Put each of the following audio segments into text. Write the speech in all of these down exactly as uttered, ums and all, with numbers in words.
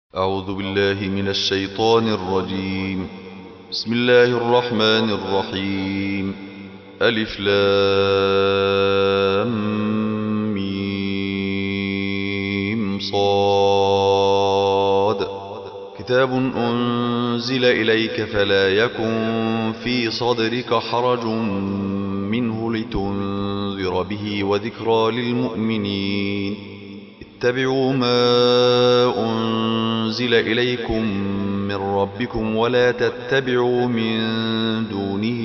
أعوذ بالله من الشيطان الرجيم. بسم الله الرحمن الرحيم. ألف لام ميم صاد. كتاب أنزل إليك فلا يكن في صدرك حرج منه لتنذر به وذكرى للمؤمنين. اتبعوا ما أنزل إليكم من ربكم ولا تتبعوا من دونه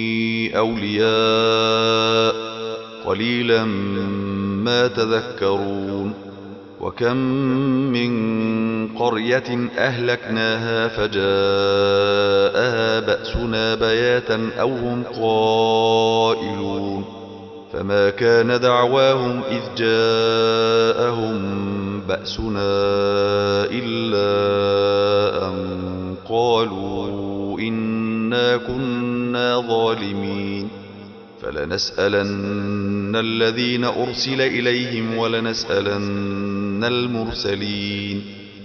أولياء قليلا ما تذكرون. وكم من قرية أهلكناها فجاءها بأسنا بياتا أو هم قائلون. فما كان دعواهم إذ جاءهم بأسنا إلا أن قالوا إنا كنا ظالمين. فلنسألن الذين أرسل إليهم ولنسألن المرسلين.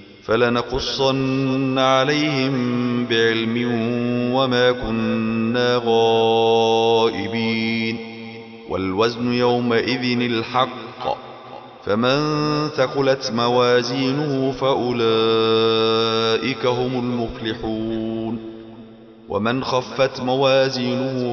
فلنقصن عليهم بعلم وما كنا غائبين. والوزن يومئذ الحق. فمن ثقلت موازينه فأولئك هم المفلحون. ومن خفت موازينه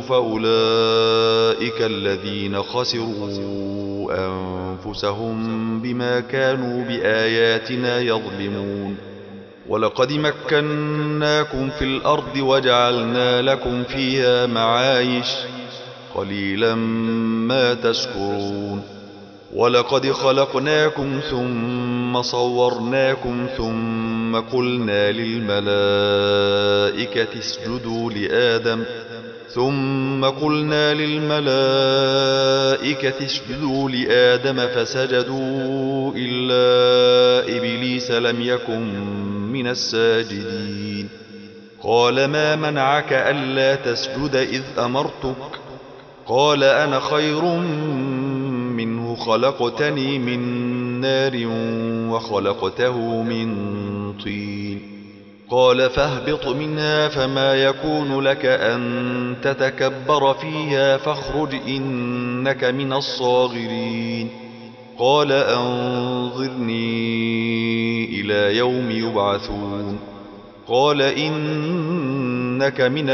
فأولئك الذين خسروا أنفسهم بما كانوا بآياتنا يظلمون. ولقد مكناكم في الأرض وجعلنا لكم فيها معايش قليلا ما تشكرون. ولقد خلقناكم ثم صورناكم ثم قلنا للملائكة اسجدوا لآدم ثم قلنا للملائكة اسجدوا لآدم فسجدوا إلا إبليس لم يكن من الساجدين. قال ما منعك ألا تسجد إذ أمرتك؟ قال أنا خير منه خلقتني من نار وخلقته من طين. قال فاهبط منها فما يكون لك أن تتكبر فيها فاخرج إنك من الصاغرين. قال أنظرني إلى يوم يبعثون. قال إنك من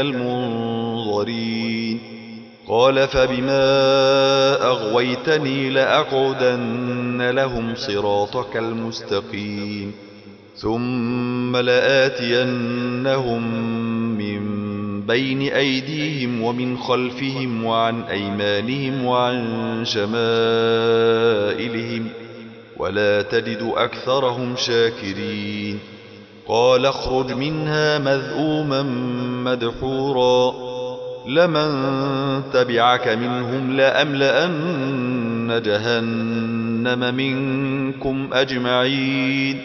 المنظرين. قال فبما أغويتني لأقعدن لهم صراطك المستقيم ثم لآتينهم من بين أيديهم ومن خلفهم وعن أيمانهم وعن شمائلهم ولا تجد أكثرهم شاكرين. قال اخرج منها مذءوما مدحورا لمن تبعك منهم لأملأن جهنم منكم أجمعين.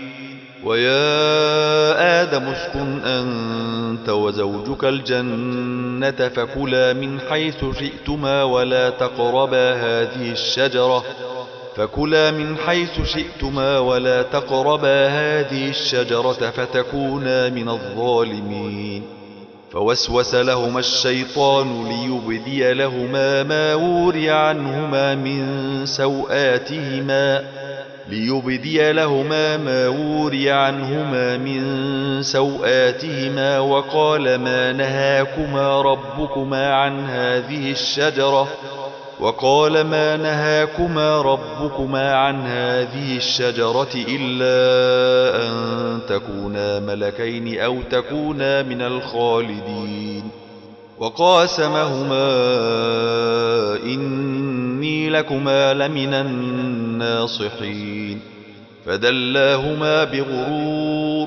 ويا آدم اسكن أنت وزوجك الجنة فكلا من حيث شئتما ولا تقربا هذه الشجرة فكلا من حيث شئتما ولا تقربا هذه الشجرة فتكونا من الظالمين. فوسوس لهما الشيطان ليبدي لهما ما وري عنهما من سوآتهما ليبدي لهما ما وري عنهما من سوآتهما وقال ما نهاكما ربكما عن هذه الشجرة وقال ما نهاكما ربكما عن هذه الشجرة إلا أن تكونا ملكين أو تكونا من الخالدين. وقاسمهما إني لكما لمن الناصحين. فدلاهما بغرور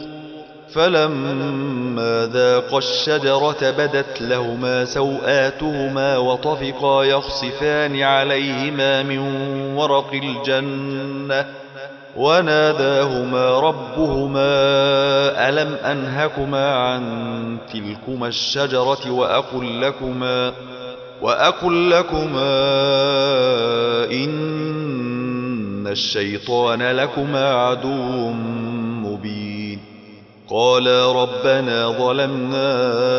فلما ذاقا الشجرة بدت لهما سوآتهما وطفقا يخصفان عليهما من ورق الجنة وناداهما ربهما ألم أنهكما عن تلكما الشجرة وأقل لكما وأقل لكما إن الشيطان لكما عدو مبين قالا ربنا ظلمنا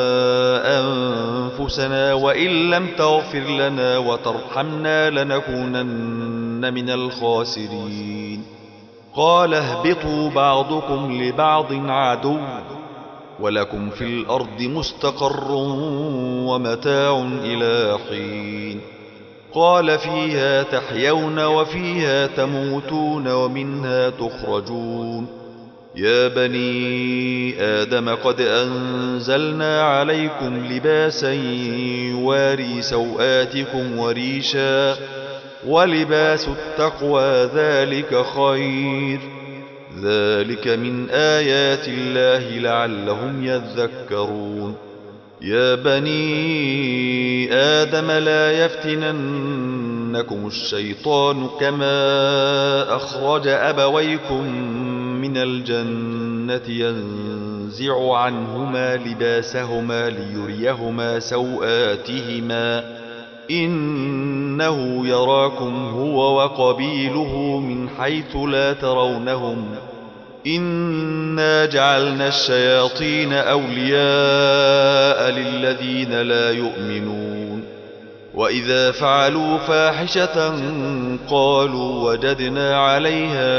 أنفسنا وإن لم تغفر لنا وترحمنا لنكونن من الخاسرين. قال اهبطوا بعضكم لبعض عدو ولكم في الأرض مستقر ومتاع إلى حين. قال فيها تحيون وفيها تموتون ومنها تخرجون. يا بني آدم قد أنزلنا عليكم لباسا يواري سوآتكم وريشا ولباس التقوى ذلك خير. ذلك من آيات الله لعلهم يذكرون. يا بني آدم لا يفتننكم الشيطان كما أخرج أبويكم من الجنة ينزع عنهما لباسهما ليريهما سوآتهما إنه يراكم هو وقبيله من حيث لا ترونهم إنا جعلنا الشياطين أولياء للذين لا يؤمنون. وإذا فعلوا فاحشة قالوا وجدنا عليها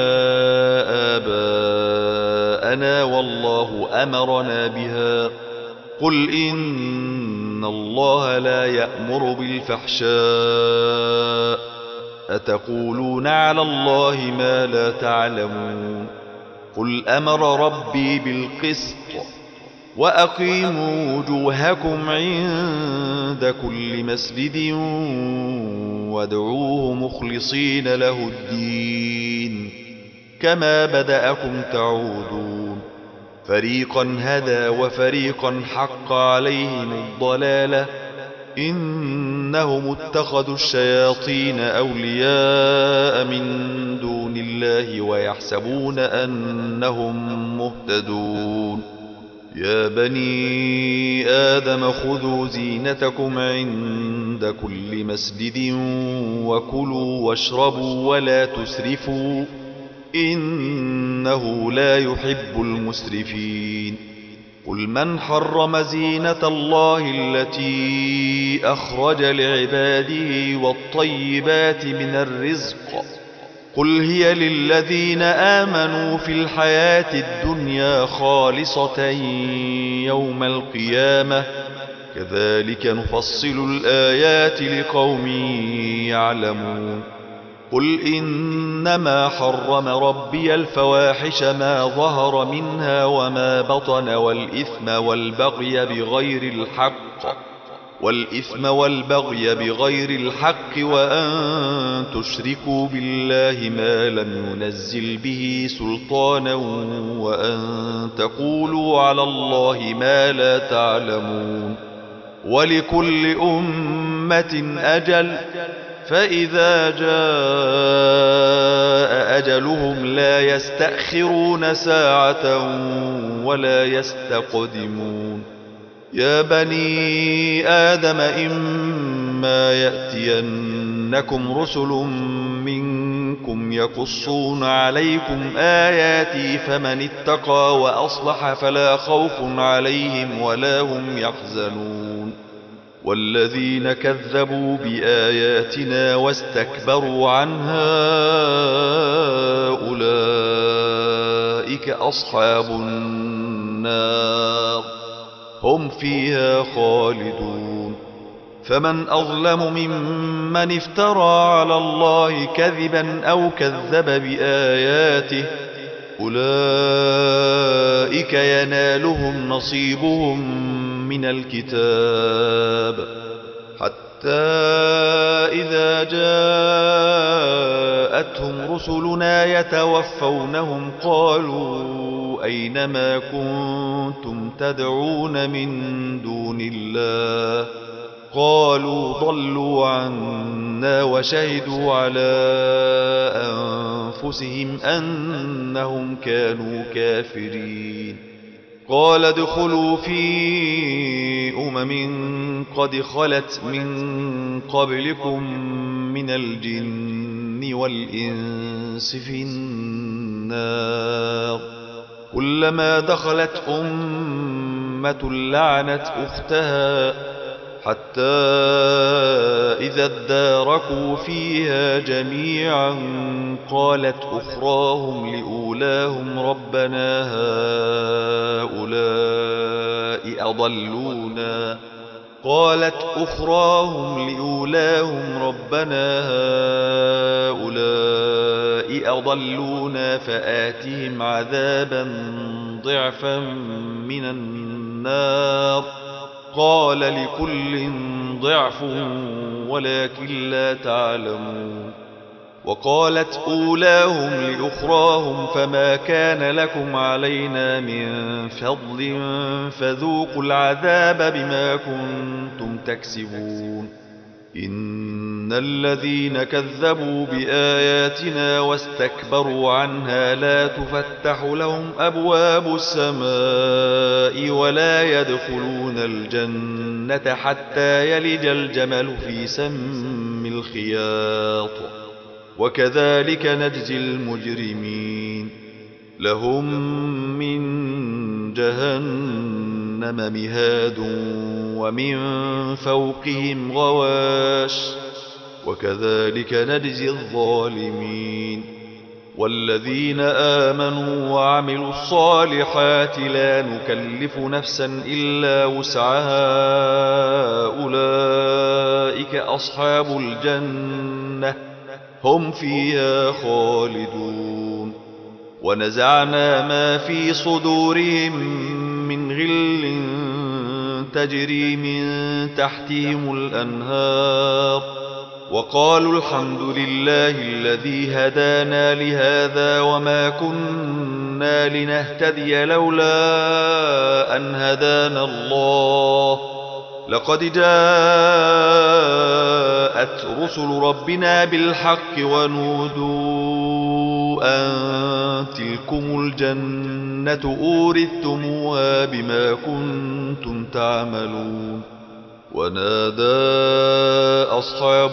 آباءنا والله أمرنا بها. قل إن الله لا يأمر بالفحشاء أتقولون على الله ما لا تعلمون. قل أمر ربي بالقسط وأقيموا وجوهكم عند كل مسجد وادعوه مخلصين له الدين كما بدأكم تعودون. فريقا هدى وفريقا حق عليهم الضلالة إنهم اتخذوا الشياطين أولياء من دون الله ويحسبون أنهم مهتدون. يا بني آدم خذوا زينتكم عند كل مسجد وكلوا واشربوا ولا تسرفوا إنه لا يحب المسرفين. قل من حرم زينة الله التي أخرج لعباده والطيبات من الرزق قل هي للذين آمنوا في الحياة الدنيا خالصة يوم القيامة كذلك نفصل الآيات لقوم يعلمون. قل إنما حرم ربي الفواحش ما ظهر منها وما بطن والإثم والبغي بغير الحق والإثم والبغي بغير الحق وأن تشركوا بالله ما لم ينزل به سلطانا وأن تقولوا على الله ما لا تعلمون. ولكل أمة أجل فإذا جاء أجلهم لا يستأخرون ساعة ولا يستقدمون. يا بني آدم إما يأتينكم رسل منكم يقصون عليكم آياتي فمن اتقى وأصلح فلا خوف عليهم ولا هم يحزنون. والذين كذبوا بآياتنا واستكبروا عنها أولئك أصحاب النار هم فيها خالدون. فمن أظلم ممن افترى على الله كذبا أو كذب بآياته أولئك ينالهم نصيبهم من الكتاب حتى إذا جاءتهم رسلنا يتوفونهم قالوا أينما كنتم تدعون من دون الله قالوا ضلوا عنا وشهدوا على أنفسهم أنهم كانوا كافرين. قال ادخلوا في أمم قد خلت من قبلكم من الجن والإنس في النار كلما دخلت أمة لعنت أختها حتى إذا اداركوا فيها جميعا قالت أخراهم لأولاهم ربنا هؤلاء أضلونا قالت أخراهم لأولاهم ربنا هؤلاء أضلونا فآتهم عذابا ضعفا من النار قال لكل ضعف ولكن لا تعلمون وقالت أولاهم لأخراهم فما كان لكم علينا من فضل فذوقوا العذاب بما كنتم تكسبون إن الذين كذبوا بآياتنا واستكبروا عنها لا تفتح لهم أبواب السماء ولا يدخلون الجنة حتى يلج الجمل في سم الخياط وكذلك نجزي المجرمين لهم من جهنم مهاد ومن فوقهم غواش وكذلك نجزي الظالمين والذين آمنوا وعملوا الصالحات لا نكلف نفسا إلا وسعها أولئك أصحاب الجنة هم فيها خالدون ونزعنا ما في صدورهم من غل تجري من تحتهم الأنهار وقالوا الحمد لله الذي هدانا لهذا وما كنا لنهتدي لولا أن هدانا الله لقد جاءت رسل ربنا بالحق ونودوا أن تلكم الجنة أورثتموها بما كنتم تعملون ونادى أصحاب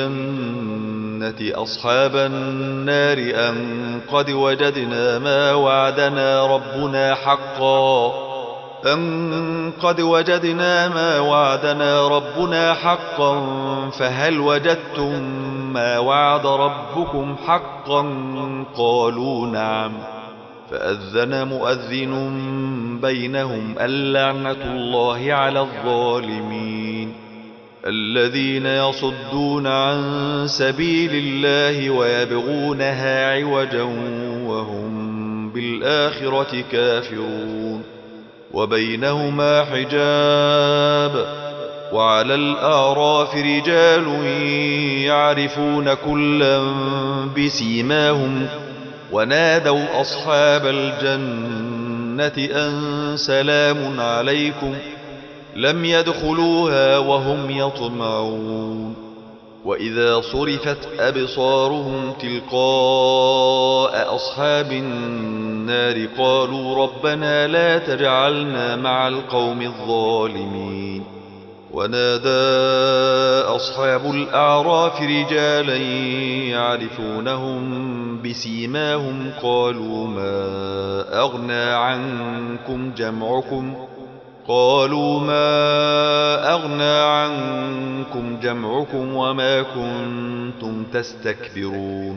الجنة أصحاب النار أن قد وجدنا ما وعدنا ربنا حقا أن قد وجدنا ما وعدنا ربنا حقا فهل وجدتم ما وعد ربكم حقا قالوا نعم فأذن مؤذن بينهم اللعنة الله على الظالمين الذين يصدون عن سبيل الله ويبغونها عوجا وهم بالآخرة كافرون وبينهما حجاب وعلى الأعراف رجال يعرفون كلا بسيماهم ونادوا أصحاب الجنة أن سلام عليكم لم يدخلوها وهم يطمعون وإذا صرفت أبصارهم تلقاء أصحاب النار قالوا ربنا لا تجعلنا مع القوم الظالمين ونادى أصحاب الأعراف رجالا يعرفونهم بسيماهم قالوا ما أغنى عنكم جمعكم قالوا ما أغنى عنكم جمعكم وما كنتم تستكبرون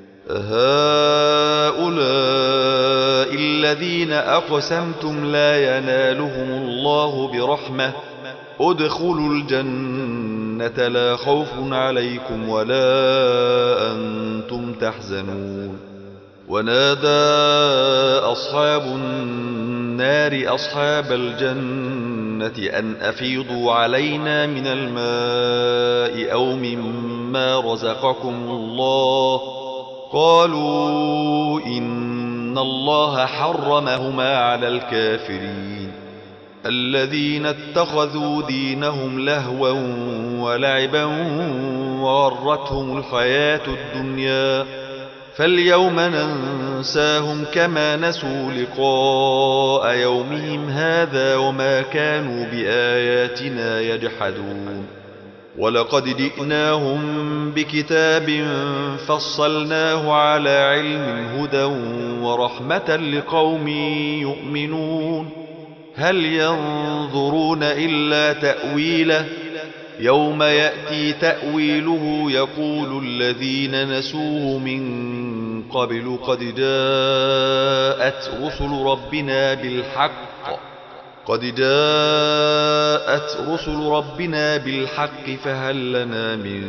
أهؤلاء الذين أقسمتم لا ينالهم الله برحمة ادخلوا الجنة لا خوف عليكم ولا أنتم تحزنون ونادى أصحاب النار أصحاب الجنة أن أفيضوا علينا من الماء أو مما رزقكم الله قالوا إن الله حرمهما على الكافرين الذين اتخذوا دينهم لهوا ولعبا وغرتهم الحياة الدنيا فاليوم ننساهم كما نسوا لقاء يومهم هذا وما كانوا بآياتنا يجحدون ولقد جئناهم بكتاب فصلناه على علم هدى ورحمة لقوم يؤمنون هل ينظرون إلا تأويله يوم يأتي تأويله يقول الذين نسوه من قبل قد جاءت رسل ربنا بالحق قد جاءت رسل ربنا بالحق فهل لنا من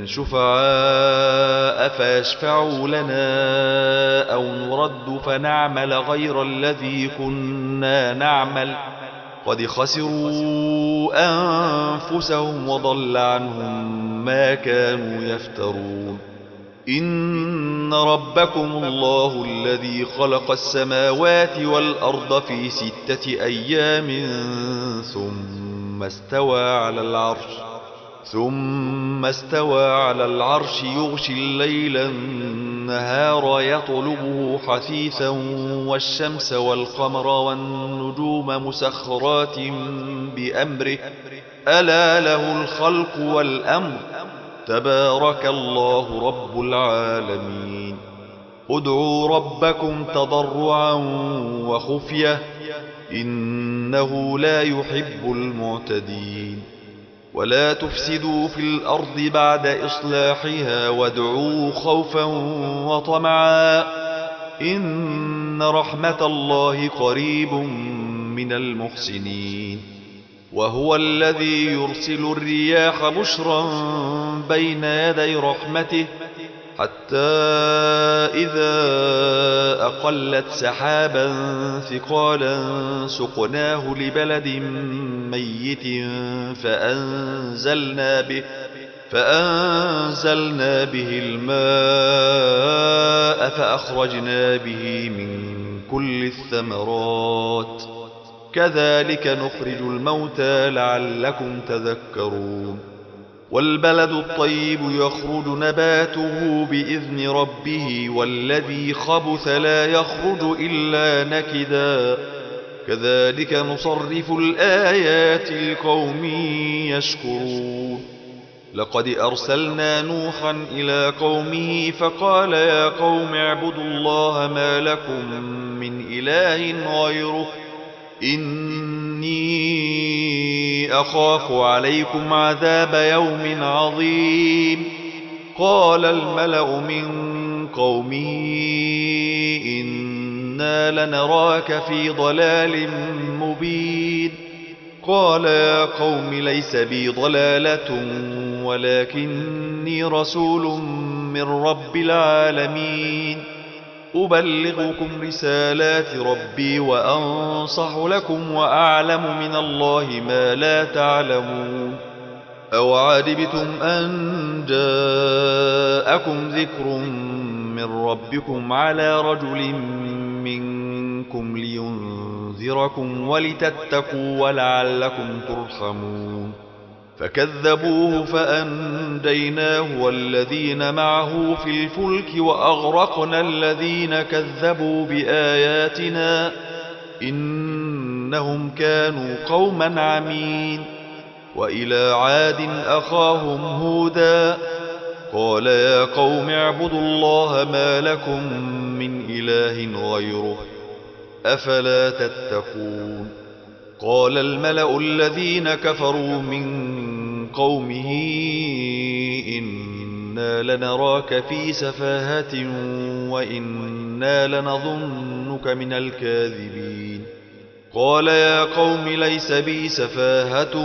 شفعاء فيشفعوا لنا أو نرد فنعمل غير الذي كنا نعمل قد خسروا أنفسهم وضل عنهم ما كانوا يفترون إن ربكم الله الذي خلق السماوات والأرض في ستة أيام ثم استوى على العرش ثم استوى على العرش يغشي الليل النهار يطلبه حثيثا والشمس والقمر والنجوم مسخرات بأمره ألا له الخلق والأمر تبارك الله رب العالمين ادعوا ربكم تضرعا وخفية إنه لا يحب المعتدين ولا تفسدوا في الأرض بعد إصلاحها وادعوه خوفا وطمعا إن رحمة الله قريب من المحسنين وهو الذي يرسل الرياح بشرا بين يدي رحمته حتى إذا أقلت سحابا ثقالا سقناه لبلد ميت فأنزلنا به فأنزلنا به الماء فأخرجنا به من كل الثمرات كذلك نخرج الموتى لعلكم تذكرون والبلد الطيب يخرج نباته بإذن ربه والذي خبث لا يخرج إلا نكدا كذلك نصرف الآيات لقوم يشكرون لقد أرسلنا نوحا إلى قومه فقال يا قوم اعبدوا الله ما لكم من إله غيره إني أخاف عليكم عذاب يوم عظيم قال الملأ من قومه إنا لنراك في ضلال مبين قال يا قوم ليس بي ضلالة ولكني رسول من رب العالمين أبلغكم رسالات ربي وأنصح لكم وأعلم من الله ما لا تعلمون أو عجبتم أن جاءكم ذكر من ربكم على رجل منكم لينذركم ولتتقوا ولعلكم ترحمون فكذبوه فأنجيناه والذين معه في الفلك وأغرقنا الذين كذبوا بآياتنا إنهم كانوا قوما عمين وإلى عاد أخاهم هودا قال يا قوم اعبدوا الله ما لكم من إله غيره أفلا تتقون قال الملأ الذين كفروا من قومه إنا لنراك في سفاهة وإنا لنظنك من الكاذبين قال يا قوم ليس بي سفاهة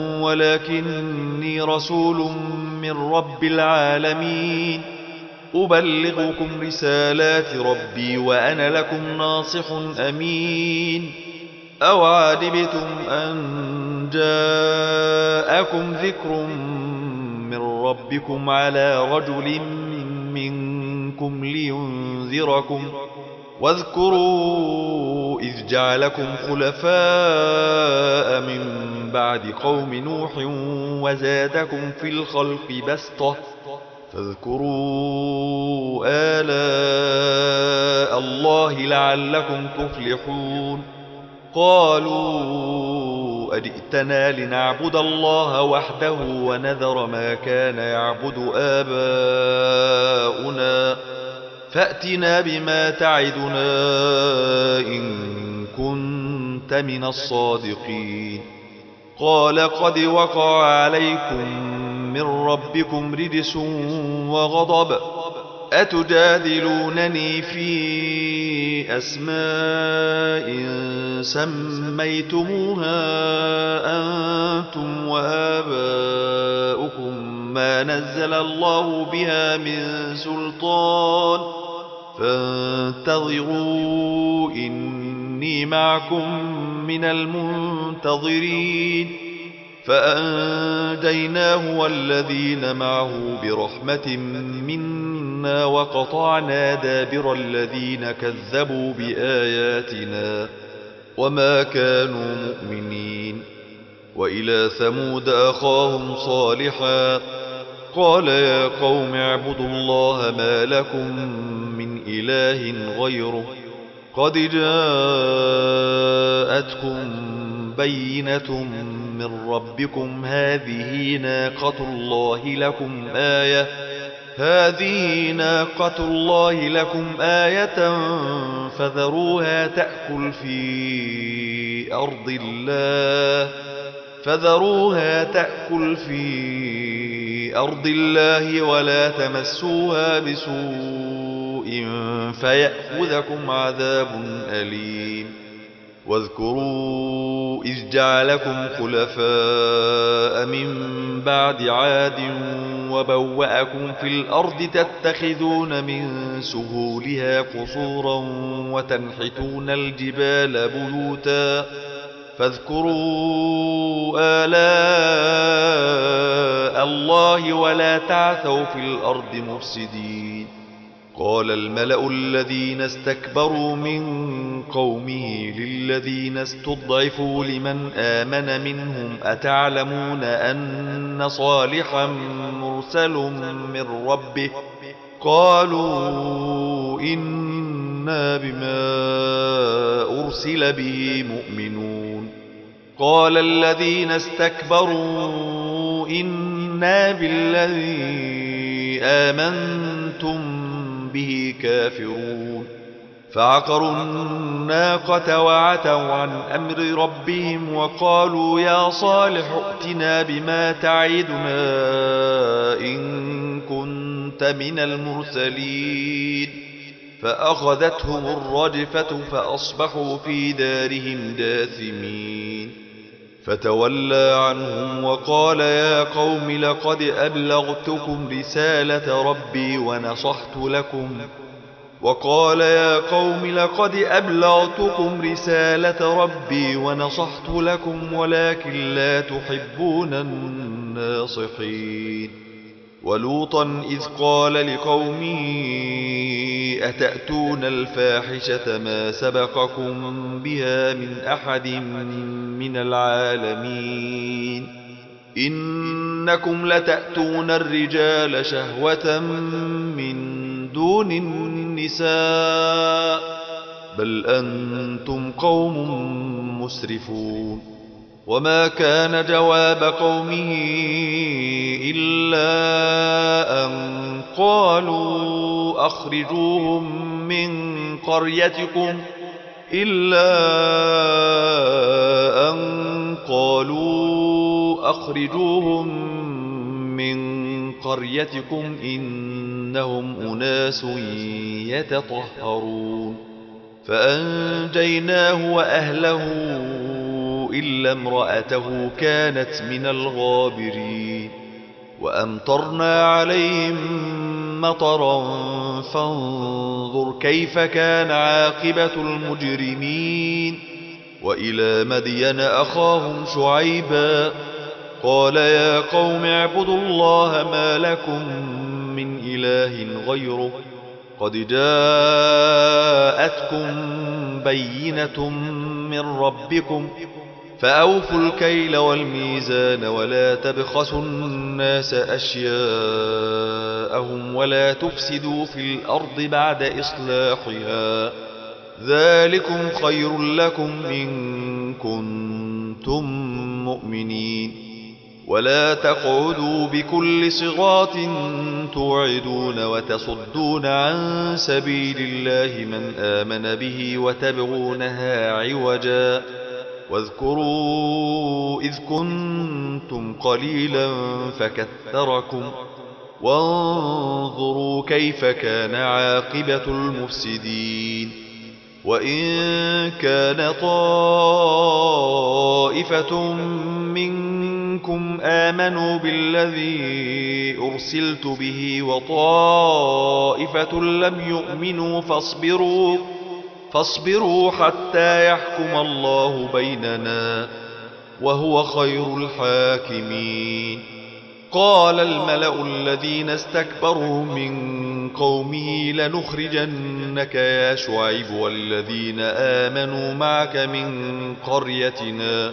ولكني رسول من رب العالمين أبلغكم رسالات ربي وأنا لكم ناصح أمين أو عجبتم أن جاءكم ذكر من ربكم على رجل منكم لينذركم واذكروا إذ جعلكم خلفاء من بعد قوم نوح وزادكم في الخلق بسطة فاذكروا آلاء الله لعلكم تفلحون قالوا أجئتنا لنعبد الله وحده ونذر ما كان يعبد آباؤنا فأتنا بما تعدنا إن كنت من الصادقين قال قد وقع عليكم من ربكم رجس وغضب أتجادلونني في أسماء سميتموها أنتم وآباؤكم ما نزل الله بها من سلطان فانتظروا إني معكم من المنتظرين فأنجيناه والذين معه برحمة منا وقطعنا دابر الذين كذبوا بآياتنا وما كانوا مؤمنين وإلى ثمود أخاهم صالحا قال يا قوم اعبدوا الله ما لكم من إله غيره قد جاءتكم بينة من ربكم هذه ناقة الله لكم آية هذه ناقة الله لكم آية فذروها تأكل في أرض الله فذروها تأكل في أرض الله ولا تمسوها بسوء فيأخذكم عذاب أليم واذكروا إذ جعلكم خلفاء من بعد عاد وبوأكم في الأرض تتخذون من سهولها قصورا وتنحتون الجبال بيوتا فاذكروا آلاء الله ولا تعثوا في الأرض مفسدين قال الملأ الذين استكبروا من قومه للذين استضعفوا لمن آمن منهم أتعلمون أن صالحا مرسل من ربه قالوا إنا بما أرسل به مؤمنون قال الذين استكبروا إنا بالذي آمنتم به كافرون فعقروا الناقة وعتوا عن أمر ربهم وقالوا يا صالح ائتنا بما تعدنا إن كنت من المرسلين فأخذتهم الرجفة فأصبحوا في دارهم جاثمين فتولى عنهم وقال يا قوم لقد أبلغتكم رسالة ربي ونصحت لكم وقال يا قوم لقد أبلغتكم رسالة ربي ونصحت لكم ولكن لا تحبون الناصحين ولوطا إذ قال لقومه أتأتون الفاحشة ما سبقكم بها من أحد من العالمين إنكم لتأتون الرجال شهوة من دون النساء بل أنتم قوم مسرفون وما كان جواب قومه إلا أن قالوا أخرجوهم من قريتكم إلا أن قالوا أخرجوهم من قريتكم إنهم أناس يتطهرون فأنجيناه وأهله إلا امرأته كانت من الغابرين وأمطرنا عليهم مطرا فانظر كيف كان عاقبة المجرمين وإلى مدين أخاهم شعيبا قال يا قوم اعبدوا الله ما لكم من إله غيره قد جاءتكم بينة من ربكم فأوفوا الكيل والميزان ولا تبخسوا الناس أشياءهم ولا تفسدوا في الأرض بعد إصلاحها ذلكم خير لكم إن كنتم كنتم مؤمنين. ولا تقعدوا بكل صراط توعدون وتصدون عن سبيل الله من آمن به وتبغونها عوجا. واذكروا إذ كنتم قليلا فكثركم وانظروا كيف كان عاقبة المفسدين. وإن كان طائفة منكم آمنوا بالذي أرسلت به وطائفة لم يؤمنوا فاصبروا فاصبروا حتى يحكم الله بيننا وهو خير الحاكمين. قال الملأ الذين استكبروا من قومه لنخرجنك يا شعيب والذين آمنوا معك من قريتنا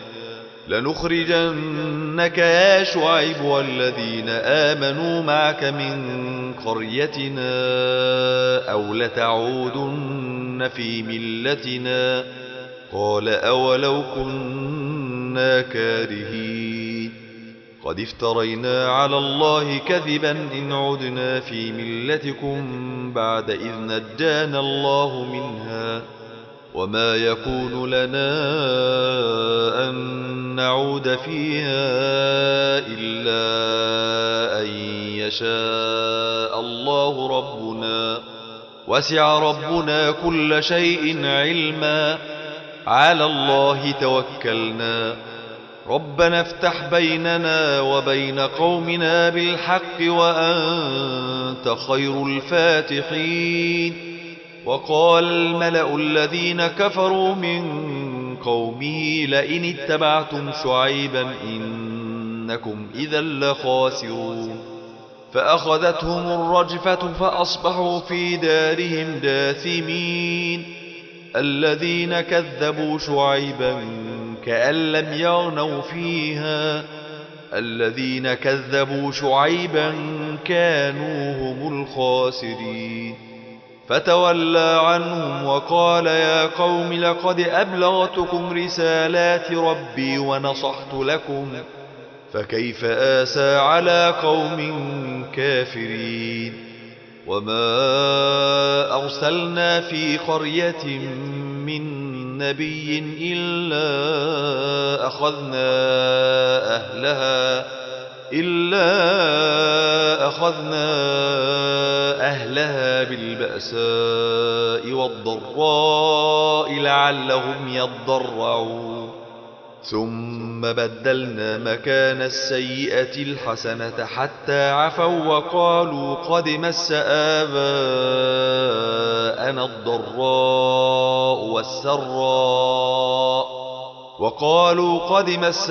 لنخرجنك يا شعيب والذين آمنوا معك من قريتنا أو لتعودن في ملتنا. قال أولو كنا كارهين قد افترينا على الله كذبا إن عدنا في ملتكم بعد إذ نجانا الله منها وما يكون لنا أن نعود فيها إلا أن يشاء الله ربنا وسع ربنا كل شيء علما على الله توكلنا ربنا افتح بيننا وبين قومنا بالحق وأنت خير الفاتحين. وقال الملأ الذين كفروا من قومه لئن اتبعتم شعيبا إنكم إذا لخاسرون. فأخذتهم الرجفة فأصبحوا في دارهم جاثمين. الذين كذبوا شعيبا كأن لم يغنوا فيها الذين كذبوا شعيبا كانوا هم الخاسرين. فتولى عنهم وقال يا قوم لقد أبلغتكم رسالات ربي ونصحت لكم فكيف آسى على قوم كافرين. وما أرسلنا في قرية من نبي إلا أخذنا أهلها إلا أخذنا أهلها بالبأساء والضراء لعلهم يضرعون. ثم بدلنا مكان السيئة الحسنة حتى عفوا وقالوا قد مس آباءنا الضراء والسراء وقالوا قد مس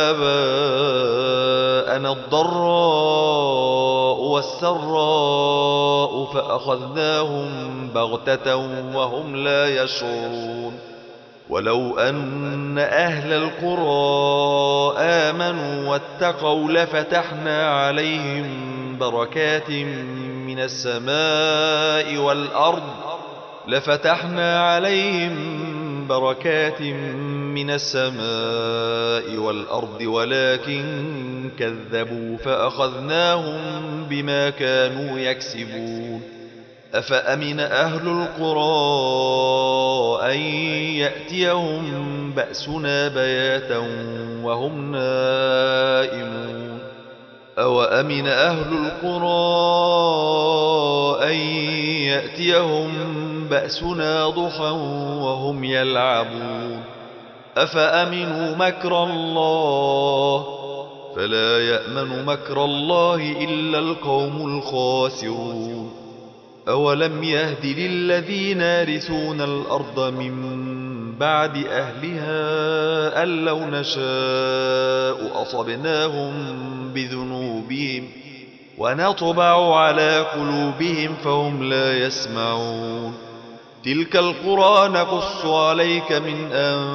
آباءنا الضراء والسراء فأخذناهم بغتة وهم لا يشعرون. ولو أن أهل القرى آمنوا واتقوا لفتحنا عليهم بركات من السماء والأرض لفتحنا عليهم بركات من السماء والأرض ولكن كذبوا فأخذناهم بما كانوا يكسبون. أفأمن أهل القرى أن يأتيهم بأسنا بياتا وهم نائمون. أوأمن أهل القرى أن يأتيهم بأسنا ضحى وهم يلعبون. أفأمنوا مكر الله فلا يأمن مكر الله إلا القوم الخاسرون. أولم يهد للذين يرثون الأرض من بعد أهلها أن لو نشاء أصبناهم بذنوبهم ونطبع على قلوبهم فهم لا يسمعون. تلك القرى نقص عليك من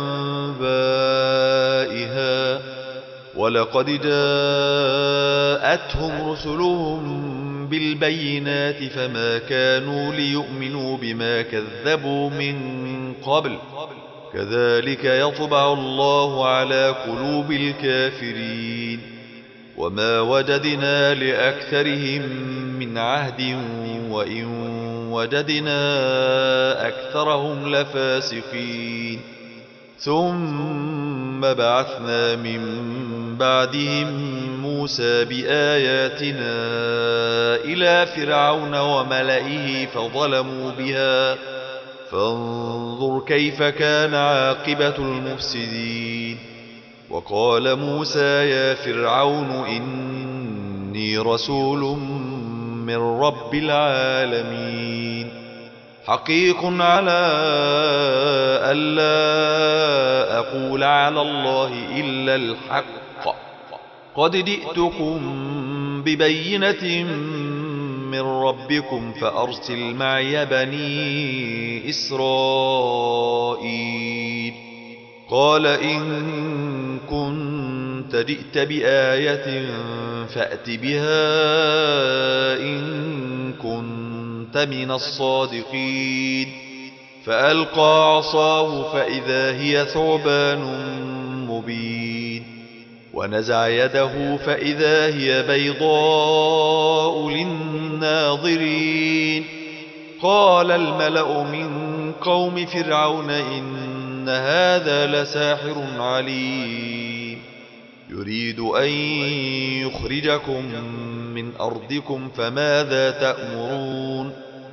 أنبائها ولقد جاءتهم رسلهم بالبينات فما كانوا ليؤمنوا بما كذبوا من قبل كذلك يطبع الله على قلوب الكافرين وما وجدنا لأكثرهم من عهد وإن وجدنا أكثرهم لفاسقين ثم بعثنا من بعدهم موسى بآياتنا إلى فرعون وملئه فظلموا بها فانظر كيف كان عاقبة المفسدين وقال موسى يا فرعون إني رسول من رب العالمين حقيق على ألا أقول على الله إلا الحق قد جئتكم ببينة من ربكم فأرسل معي بني إسرائيل قال إن كنت جئت بآية فأت بها إن كنت من الصادقين فألقى عصاه فإذا هي ثعبان مبين ونزع يده فإذا هي بيضاء للناظرين قال الملأ من قوم فرعون إن هذا لساحر عليم يريد أن يخرجكم من أرضكم فماذا تأمرون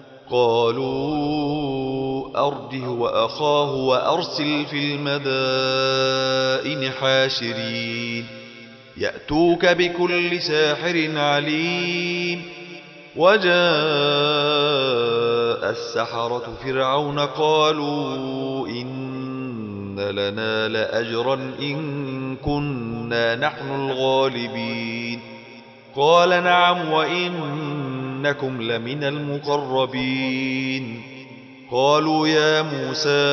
قالوا أرجه وأخاه وأرسل في المدائن حاشرين يأتوك بكل ساحر عليم وجاء السحرة فرعون قالوا إن لنا لأجرا إن كنا نحن الغالبين قال نعم وإنكم لمن المقربين قالوا يا موسى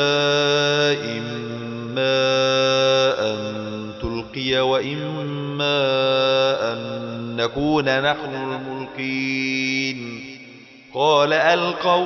إما أن تلقي وإما أن نكون نحن الملقين قال ألقوا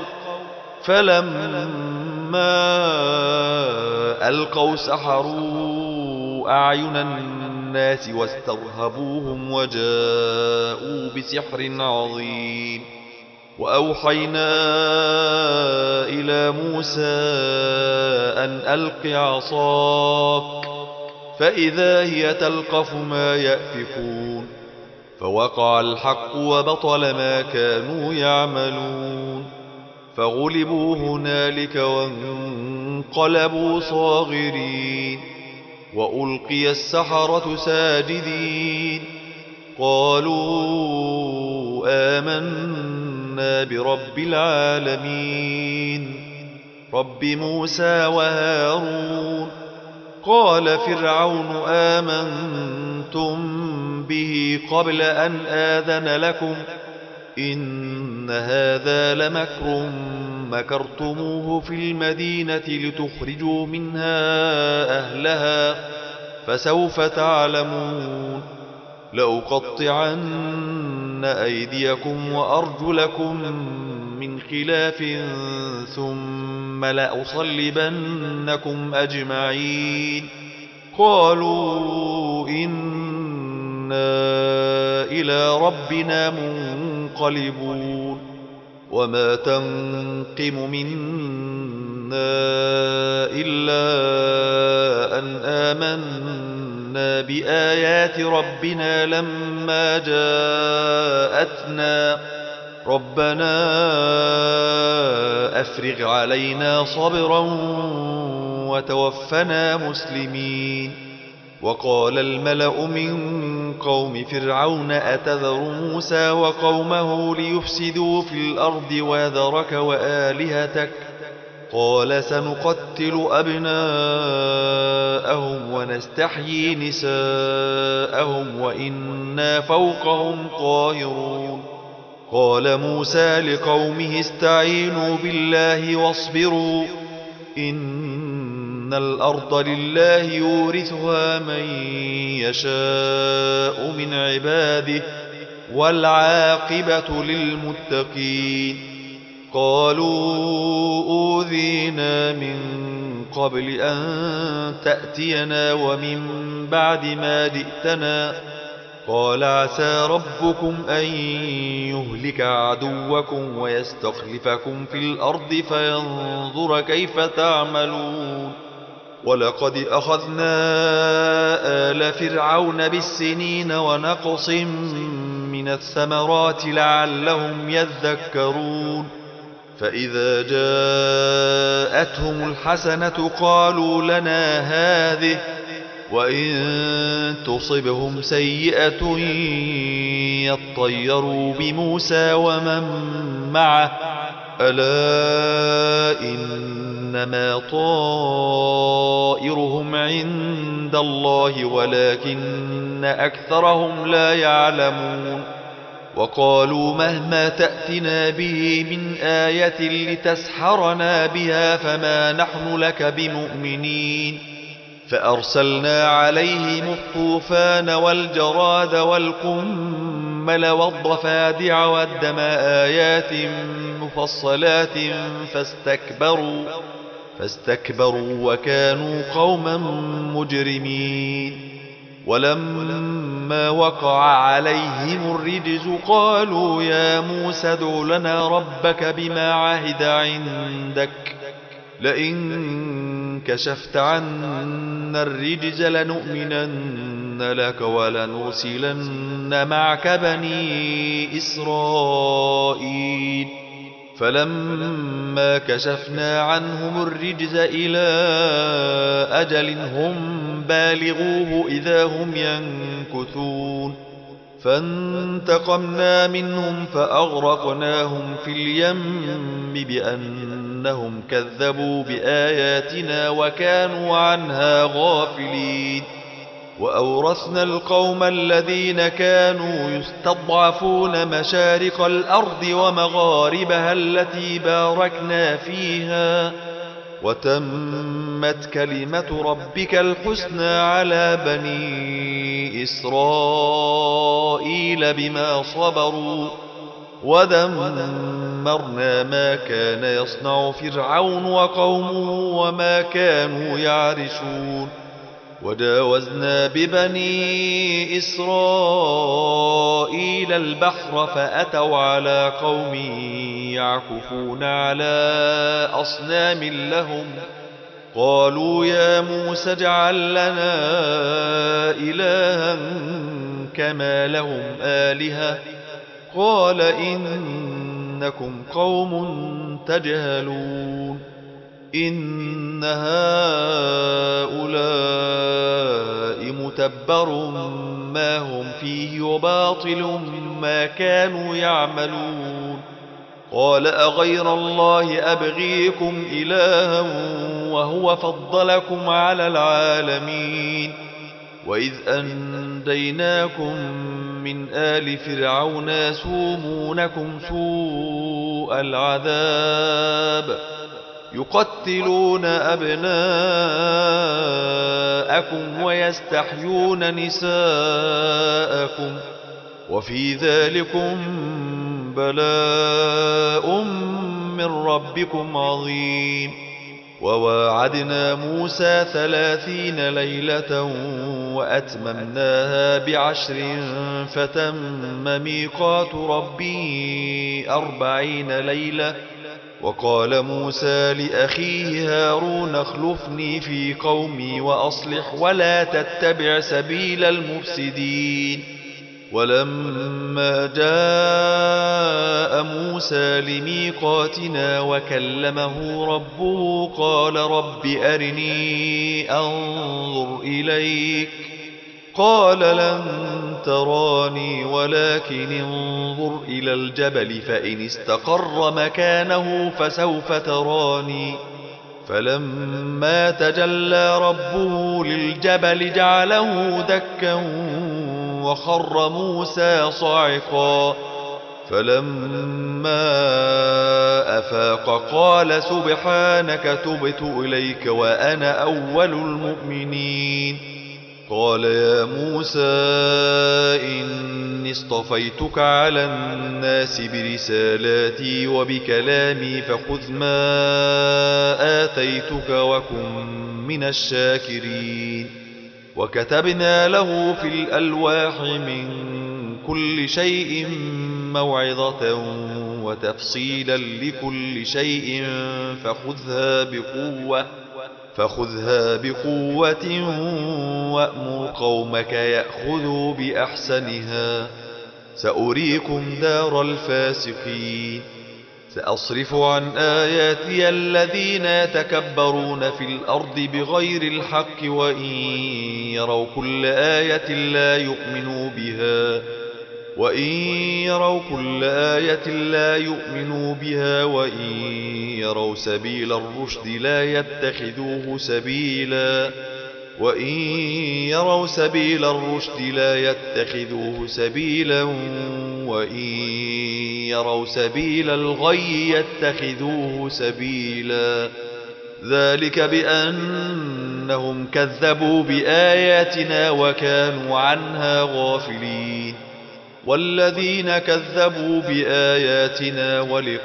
فلما ألقوا سحروا أعين الناس واسترهبوهم وجاءوا بسحر عظيم وأوحينا إلى موسى أن ألق عصاك فإذا هي تلقف ما يأفكون فوقع الحق وبطل ما كانوا يعملون فغلبوا هنالك وانقلبوا صاغرين وألقي السحرة ساجدين قالوا آمنا برب العالمين رب موسى وهارون قال فرعون آمنتم به قبل أن آذن لكم إن هذا لمكر مكرتموه في المدينة لتخرجوا منها أهلها فسوف تعلمون لأقطعن أيديكم وأرجلكم من خلاف ثم لأصلبنكم أجمعين قالوا إنا إلى ربنا منقلبون وما تنقم منا إلا أن آمنا بآيات ربنا لما جاءتنا ربنا أفرغ علينا صبرا وتوفنا مسلمين وقال الملأ من قوم فرعون أتذر موسى وقومه ليفسدوا في الأرض ويذرك وآلهتك قال سنقتل أبناءهم ونستحيي نساءهم وإنا فوقهم قاهرون قال موسى لقومه استعينوا بالله واصبروا إن الأرض لله يورثها من يشاء من عباده والعاقبة للمتقين قالوا أوذينا من قبل أن تأتينا ومن بعد ما جئتنا. قال عسى ربكم أن يهلك عدوكم ويستخلفكم في الأرض فينظر كيف تعملون. ولقد أخذنا آل فرعون بالسنين ونقص من الثمرات لعلهم يذكرون. فإذا جاءتهم الحسنة قالوا لنا هذه، وإن تصبهم سيئة يطيروا بموسى ومن معه، ألا إنما طائرهم عند الله ولكن أكثرهم لا يعلمون. وقالوا مهما تأتنا به من آية لتسحرنا بها فما نحن لك بمؤمنين. فأرسلنا عليهم الطوفان والجراد والقمل والضفادع والدم آيات مفصلات فاستكبروا فاستكبروا وكانوا قوما مجرمين. ولما وقع عليهم الرجز قالوا يا موسى ادع لنا ربك بما عهد عندك، لئن كشفت عنا الرجز لنؤمنن لك ولنرسلن معك بني إسرائيل. فلما كشفنا عنهم الرجز إلى أجل هم بالغوه إذا هم ينكثون. فانتقمنا منهم فأغرقناهم في اليم بأنهم كذبوا بآياتنا وكانوا عنها غافلين. وأورثنا القوم الذين كانوا يستضعفون مشارق الأرض ومغاربها التي باركنا فيها، وتمت كلمة ربك الحسنى على بني إسرائيل بما صبروا، ودمرنا ما كان يصنع فرعون وقومه وما كانوا يعرشون. وجاوزنا ببني إسرائيل البحر فأتوا على قوم يعكفون على أصنام لهم. قالوا يا موسى اجعل لنا إلها كما لهم آلهة. قال إنكم قوم تجهلون. إن هؤلاء متبر ما هم فيه وباطل ما كانوا يعملون. قال أغير الله أبغيكم إلها وهو فضلكم على العالمين. وإذ أنجيناكم من آل فرعون يسومونكم سوء العذاب يقتلون أبناءكم ويستحيون نساءكم وفي ذلكم بلاء من ربكم عظيم. وواعدنا موسى ثلاثين ليلة وأتممناها بعشر فتم ميقات ربي أربعين ليلة. وقال موسى لأخيه هارون اخلفني في قومي وأصلح ولا تتبع سبيل المفسدين. ولما جاء موسى لميقاتنا وكلمه ربه قال رب أرني أنظر إليك. قال لن تراني ولكن انظر إلى الجبل فإن استقر مكانه فسوف تراني. فلما تجلى ربه للجبل جعله دكا وخر موسى صاعقا. فلما أفاق قال سبحانك تبت إليك وأنا أول المؤمنين. قال يا موسى إني اصطفيتك على الناس برسالاتي وبكلامي فخذ ما آتيتك وكن من الشاكرين. وكتبنا له في الألواح من كل شيء موعظة وتفصيلا لكل شيء فخذها بقوة فخذها بقوة وأمر قومك يأخذوا بأحسنها سأريكم دار الفاسقين. سأصرف عن آياتي الذين يتكبرون في الأرض بغير الحق وإن يروا كل آية لا يؤمنوا بها وإن يروا كل آية لا يؤمنوا بها وإن يروا سبيل الرشد لا يتخذوه سبيلا وإن يروا سبيل الرشد لا يتخذوه سبيلا وإن يروا سبيل الغي يتخذوه سبيلا. ذلك بأنهم كذبوا بآياتنا وكانوا عنها غافلين. والذين كذبوا بآياتنا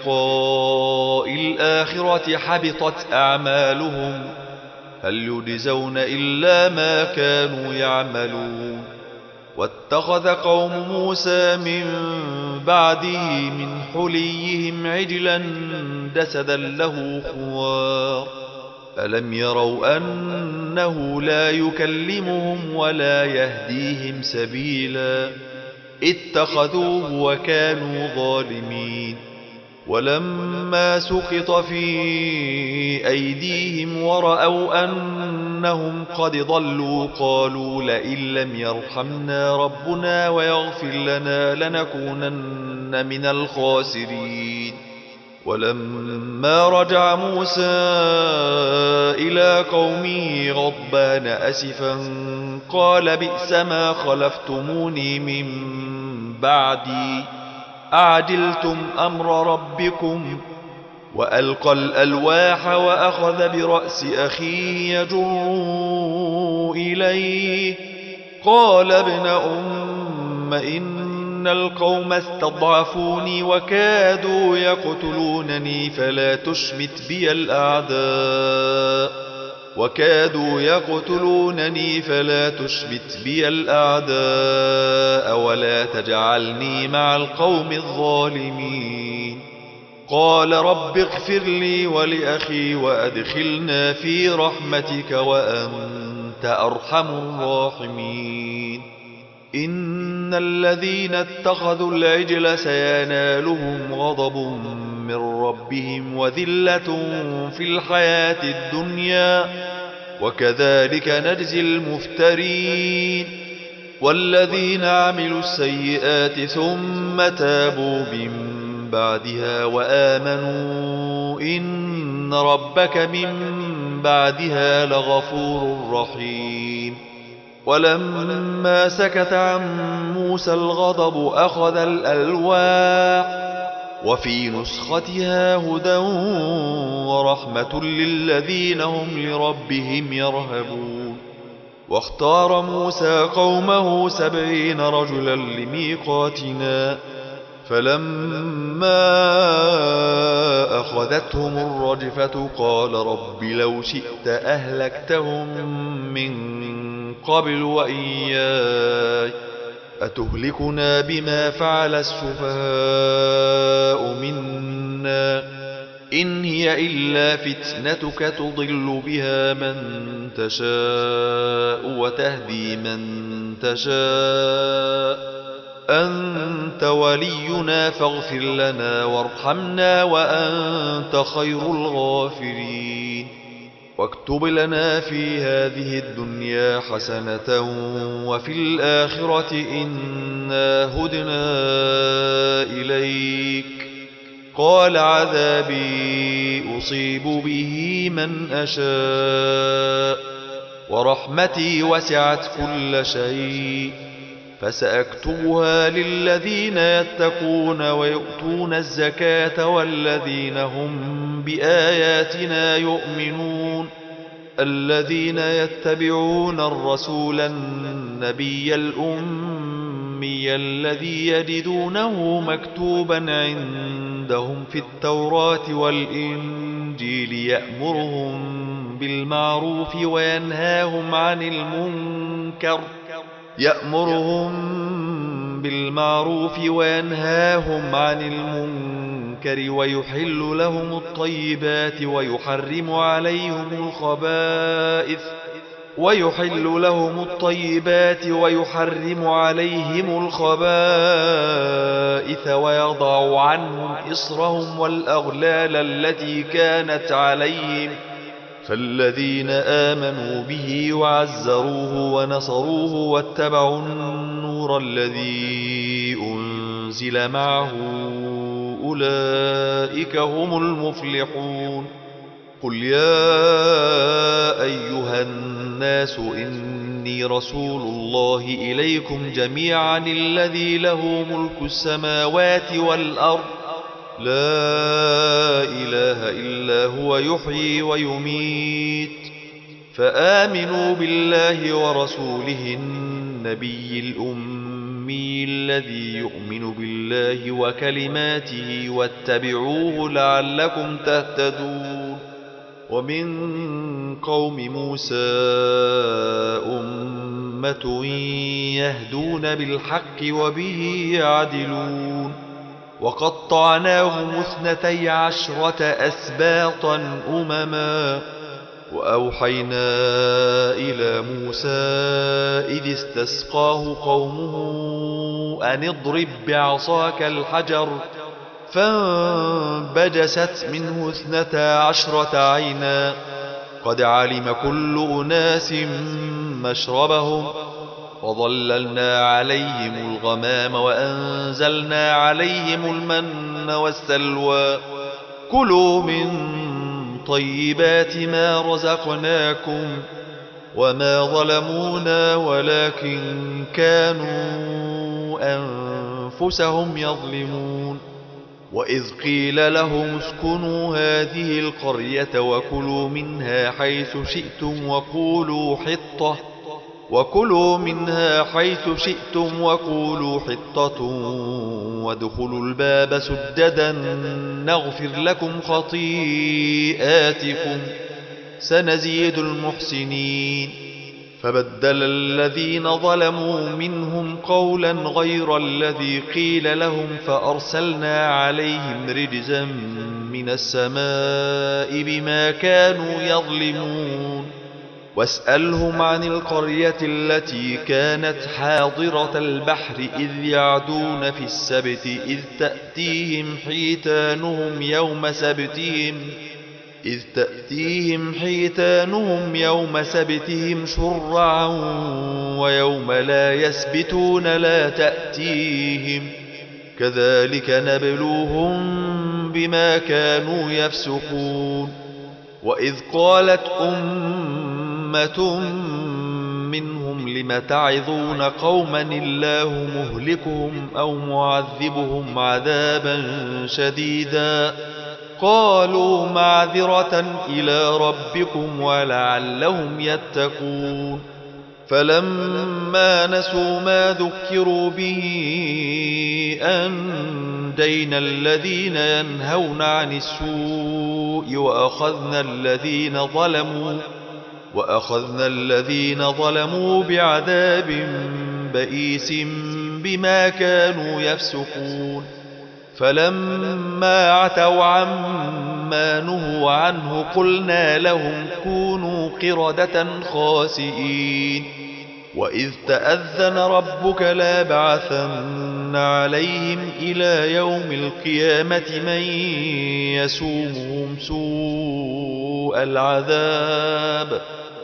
ولقاء الآخرة حبطت أعمالهم هل يجزون إلا ما كانوا يعملون. واتخذ قوم موسى من بعده من حليهم عجلا جسدا له خوار ألم يروا أنه لا يكلمهم ولا يهديهم سبيلا اتخذوه وكانوا ظالمين. ولما سقط في أيديهم ورأوا أنهم قد ضلوا قالوا لئن لم يرحمنا ربنا ويغفر لنا لنكونن من الخاسرين. ولما رجع موسى إلى قومه غضبان أسفا قال بئس ما خلفتموني من بعدي أعجلتم أمر ربكم. وألقى الألواح وأخذ برأس أخيه يجر إليه قال ابن أم إن القوم استضعفوني وكادوا يقتلونني فلا تشمت بي الأعداء وكادوا يقتلونني فلا تشمت بي الأعداء ولا تجعلني مع القوم الظالمين. قال رب اغفر لي ولأخي وأدخلنا في رحمتك وأنت أرحم الراحمين. إن الذين اتخذوا العجل سينالهم غضب من ربهم وذلة في الحياة الدنيا وكذلك نجزي المفترين. والذين عملوا السيئات ثم تابوا من بعدها وآمنوا إن ربك من بعدها لغفور رحيم. ولما سكت عن موسى الغضب أخذ الألواح وفي نسختها هدى ورحمة للذين هم لربهم يرهبون. واختار موسى قومه سبعين رجلا لميقاتنا فلما أخذتهم الرجفة قال رب لو شئت أهلكتهم من قبل وإياي أتهلكنا بما فعل السفهاء منا إن هي إلا فتنتك تضل بها من تشاء وتهدي من تشاء أنت ولينا فاغفر لنا وارحمنا وأنت خير الغافرين. واكتب لنا في هذه الدنيا حسنة وفي الآخرة إنا هدنا إليك. قال عذابي أصيب به من أشاء ورحمتي وسعت كل شيء فسأكتبها للذين يتقون ويؤتون الزكاة والذين هم بآياتنا يؤمنون الذين يتبعون الرسول النبي الأمي الذي يجدونه مكتوبا عندهم في التوراة والإنجيل يأمرهم بالمعروف وينهاهم عن المنكر يأمرهم بالمعروف وينهاهم عن المنكر ويحل لهم الطيبات ويحرم عليهم الخبائث ويحل لهم الطيبات ويحرم عليهم الخبائث ويضع عنهم إصرهم والأغلال التي كانت عليهم فالذين آمنوا به وعزروه ونصروه واتبعوا النور الذي أنزل معه أولئك هم المفلحون قل يا أيها الناس إني رسول الله إليكم جميعا الذي له ملك السماوات والأرض لا إله إلا هو يحيي ويميت فآمنوا بالله ورسوله النبي الأمي الذي يؤمن بالله وكلماته واتبعوه لعلكم تهتدون ومن قوم موسى أمة يهدون بالحق وبه يعدلون وقطعناهم اثنتي عشرة أسباطا أمما وأوحينا إلى موسى إذ استسقاه قومه أن اضرب بعصاك الحجر فانبجست منه اثنتا عشرة عينا قد علم كل أناس مشربهم وظللنا عليهم الغمام وأنزلنا عليهم المن والسلوى كلوا من طيبات ما رزقناكم وما ظلمونا ولكن كانوا أنفسهم يظلمون وإذ قيل لهم اسكنوا هذه القرية وكلوا منها حيث شئتم وقولوا حطة وكلوا منها حيث شئتم وقولوا حطة وادخلوا الباب سجدا نغفر لكم خطيئاتكم سنزيد المحسنين فبدل الذين ظلموا منهم قولا غير الذي قيل لهم فأرسلنا عليهم رجزا من السماء بما كانوا يظلمون واسألهم عن القرية التي كانت حاضرة البحر إذ يعدون في السبت إذ تأتيهم حيتانهم يوم سبتهم إذ تأتيهم حيتانهم يوم سبتهم شرعا ويوم لا يسبتون لا تأتيهم كذلك نبلوهم بما كانوا يفسقون وإذ قالت أمة منهم لم تعظون قوما الله مهلكهم أو معذبهم عذابا شديدا قالوا معذرة إلى ربكم ولعلهم يتقون فلما نسوا ما ذكروا به أنجينا الذين ينهون عن السوء وأخذنا الذين ظلموا وأخذنا الذين ظلموا بعذاب بئيس بما كانوا يفسقون فلما عتوا عما نهوا عنه قلنا لهم كونوا قردة خاسئين وإذ تأذن ربك ليبعثن عليهم إلى يوم القيامة من يسومهم سوء العذاب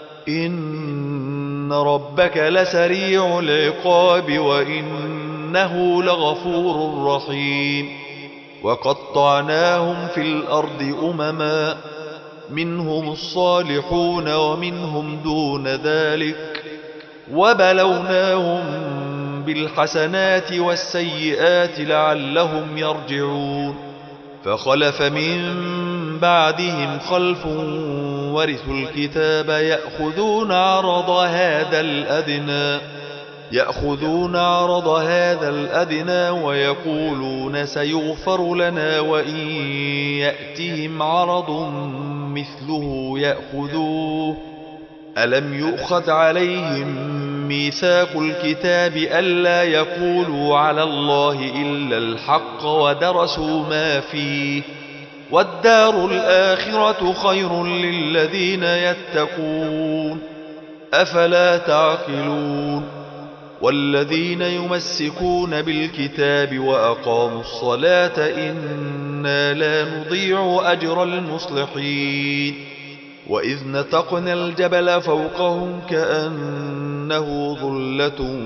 إن ربك لسريع العقاب وإنه لغفور رحيم وقطعناهم في الأرض أمما منهم الصالحون ومنهم دون ذلك وبلوناهم بالحسنات والسيئات لعلهم يرجعون فخلف من بعدهم خلف ورثوا الكتاب يأخذون عرض هذا الأدنى يأخذون عرض هذا الأدنى ويقولون سيغفر لنا وإن يأتهم عرض مثله يأخذوه ألم يؤخذ عليهم ميثاق الكتاب ألا يقولوا على الله إلا الحق ودرسوا ما فيه والدار الآخرة خير للذين يتقون أفلا تعقلون والذين يمسكون بالكتاب وأقاموا الصلاة إنا لا نضيع أجر المصلحين وإذ نتقنا الجبل فوقهم كأنه ظلة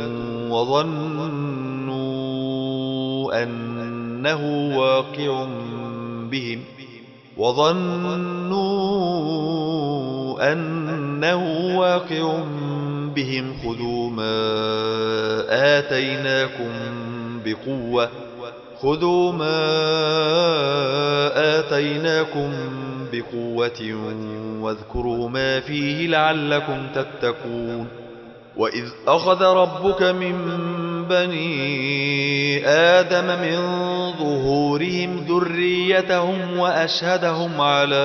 وظنوا أنه واقع بهم وظنوا أنه واقع بهم خذوا ما آتيناكم بقوة خذوا ما آتيناكم بقوة واذكروا ما فيه لعلكم تتقون وإذ أخذ ربك من بني آدم من ظهورهم ذريتهم وأشهدهم على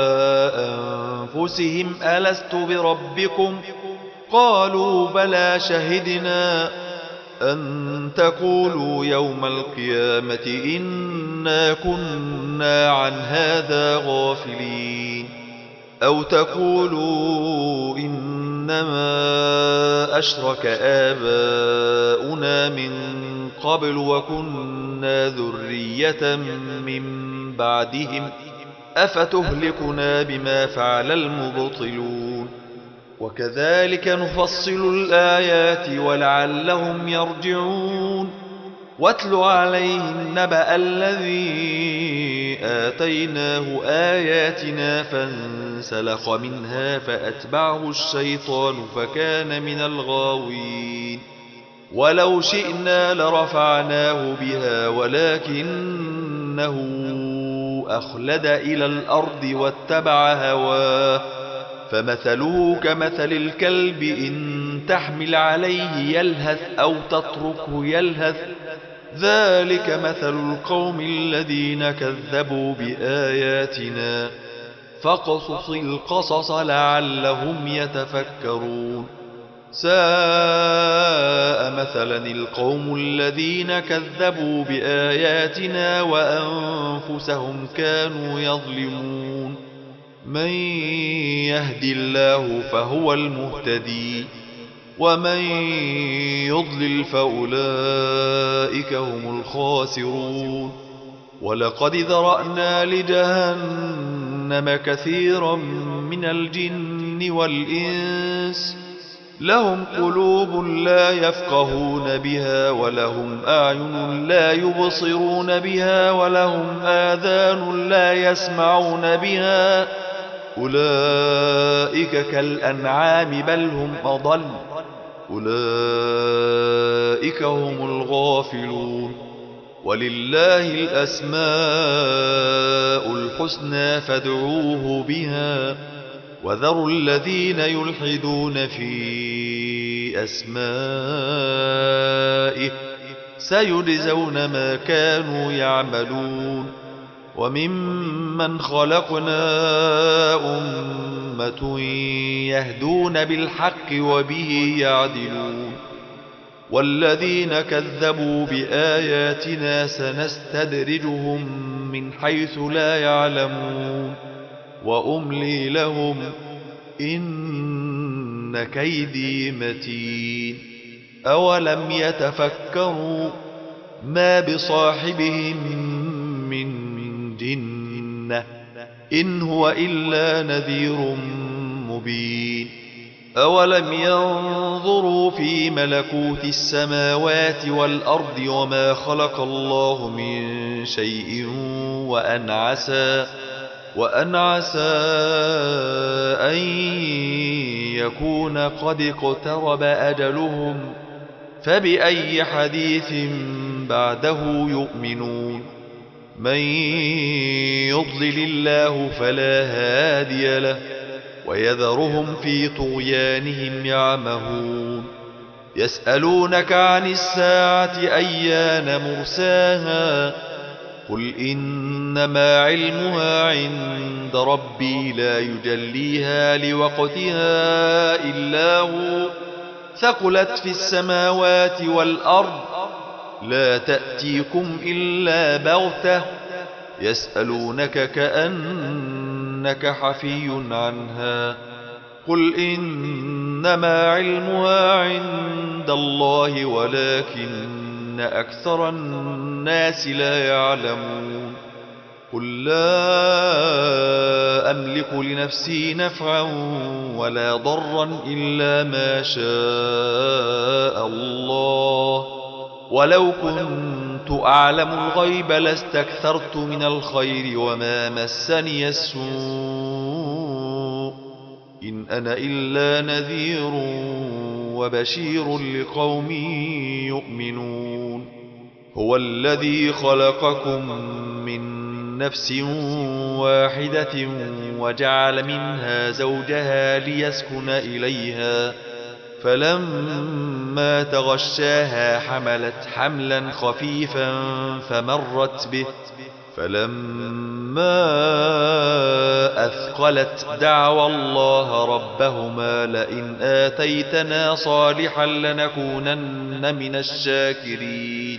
أنفسهم ألست بربكم قالوا بلى شهدنا أن تقولوا يوم القيامة إنا كنا عن هذا غافلين أو تقولوا إنما أشرك آباؤنا من قبل وكنا ذرية من بعدهم أفتهلكنا بما فعل المبطلون وكذلك نفصل الآيات ولعلهم يرجعون واتل عليهم نبأ الذي آتيناه آياتنا فانسلخ منها فأتبعه الشيطان فكان من الغاوين ولو شئنا لرفعناه بها ولكنه أخلد إلى الأرض واتبع هواه فمثله كمثل الكلب إن تحمل عليه يلهث أو تتركه يلهث ذلك مثل القوم الذين كذبوا بآياتنا فاقصص القصص لعلهم يتفكرون ساء مثلا القوم الذين كذبوا بآياتنا وأنفسهم كانوا يظلمون من يهد الله فهو المهتدي ومن يضلل فأولئك هم الخاسرون ولقد ذرأنا لجهنم كثيرا من الجن والإنس لهم قلوب لا يفقهون بها ولهم أعين لا يبصرون بها ولهم آذان لا يسمعون بها أولئك كالأنعام بل هم أضل أولئك هم الغافلون ولله الأسماء الحسنى فادعوه بها وذروا الذين يلحدون في أسمائه سيجزون ما كانوا يعملون وممن خلقنا أمة يهدون بالحق وبه يعدلون والذين كذبوا بآياتنا سنستدرجهم من حيث لا يعلمون وأملي لهم إن كيدي متين أولم يتفكروا ما بصاحبهم من جنة إن هو إلا نذير مبين أولم ينظروا في ملكوت السماوات والأرض وما خلق الله من شيء وأن عسى وأن عسى أن يكون قد اقترب أجلهم فبأي حديث بعده يؤمنون من يضلل الله فلا هادي له ويذرهم في طغيانهم يعمهون يسألونك عن الساعة أيان مرساها قل إنما علمها عند ربي لا يجليها لوقتها إلا هو ثقلت في السماوات والأرض لا تأتيكم إلا بغتة يسألونك كأنك حفي عنها قل إنما علمها عند الله ولكن أكثر الناس لا يعلمون قل لا أملك لنفسي نفعا ولا ضرا إلا ما شاء الله ولو كنت أعلم الغيب لاستكثرت من الخير وما مسني السوء إن أنا إلا نذير وبشير لقوم يؤمنون هو الذي خلقكم من نفس واحدة وجعل منها زوجها ليسكن إليها فلما تغشاها حملت حملا خفيفا فمرت به فلما أثقلت دعوى الله ربهما لئن آتيتنا صالحا لنكونن من الشاكرين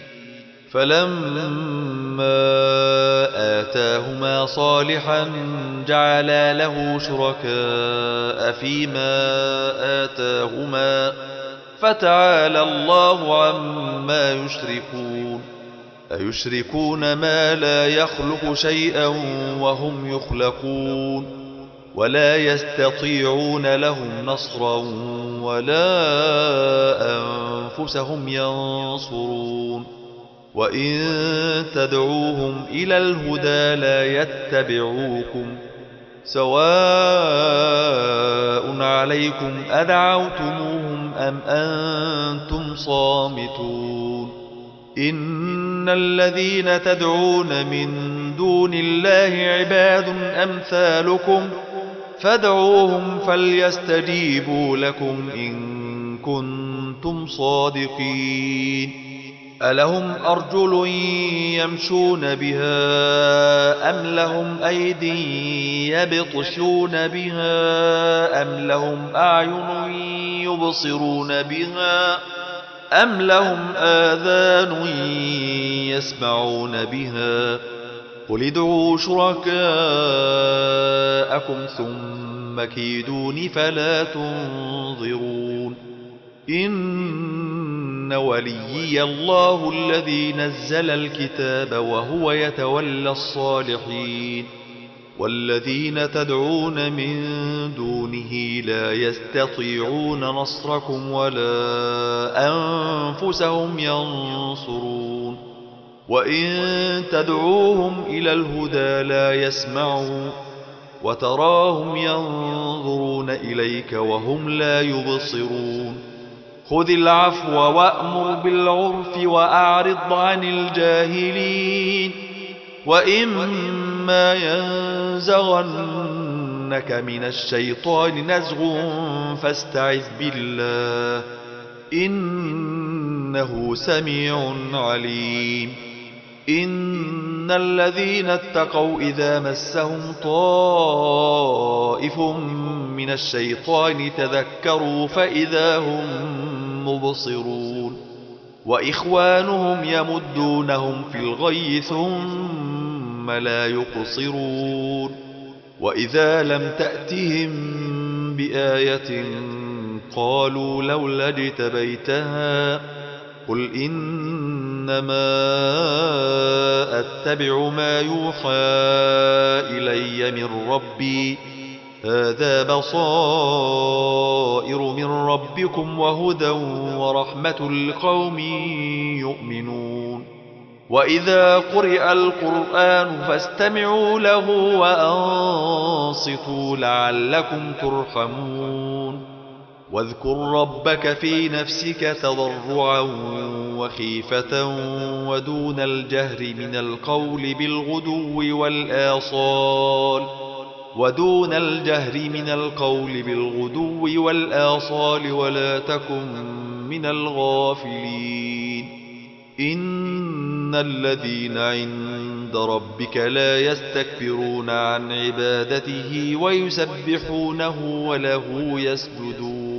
فلما آتاهما صالحا جعلا له شركاء فيما آتاهما فتعالى الله عما يشركون أيشركون ما لا يخلق شيئا وهم يخلقون ولا يستطيعون لهم نصرا ولا أنفسهم ينصرون وإن تدعوهم إلى الهدى لا يتبعوكم سواء عليكم أدعوتموهم أم أنتم صامتون إن الذين تدعون من دون الله عباد أمثالكم فادعوهم فليستجيبوا لكم إن كنتم صادقين ألهم أرجل يمشون بها أم لهم أيدي يبطشون بها أم لهم أعين يبصرون بها أم لهم آذان يسمعون بها قل ادعوا شركاءكم ثم كيدون فلا تنظرون إن وليي الله الذي نزل الكتاب وهو يتولى الصالحين والذين تدعون من دونه لا يستطيعون نصركم ولا أنفسهم ينصرون وإن تدعوهم إلى الهدى لا يسمعون وتراهم ينظرون إليك وهم لا يبصرون خذ العفو وأمر بالعرف وأعرض عن الجاهلين وإما ينزغنك من الشيطان نزغ فاستعذ بالله إنه سميع عليم إن الذين اتقوا إذا مسهم طائف من الشيطان تذكروا فإذا هم مبصرون وإخوانهم يمدونهم في الغي ثم لا يقصرون وإذا لم تأتهم بآية قالوا لولا اجتبيتها قل إنما أتبع ما يوحى إلي من ربي هذا بصائر من ربكم وهدى ورحمة لقوم يؤمنون وإذا قرئ القرآن فاستمعوا له وأنصتوا لعلكم ترحمون واذكر ربك في نفسك تضرعا وخيفة ودون الجهر من القول بالغدو والآصال ودون الجهر من القول بالغدو والآصال ولا تكن من الغافلين إن الذين عند ربك لا يستكبرون عن عبادته ويسبحونه وله يسجدون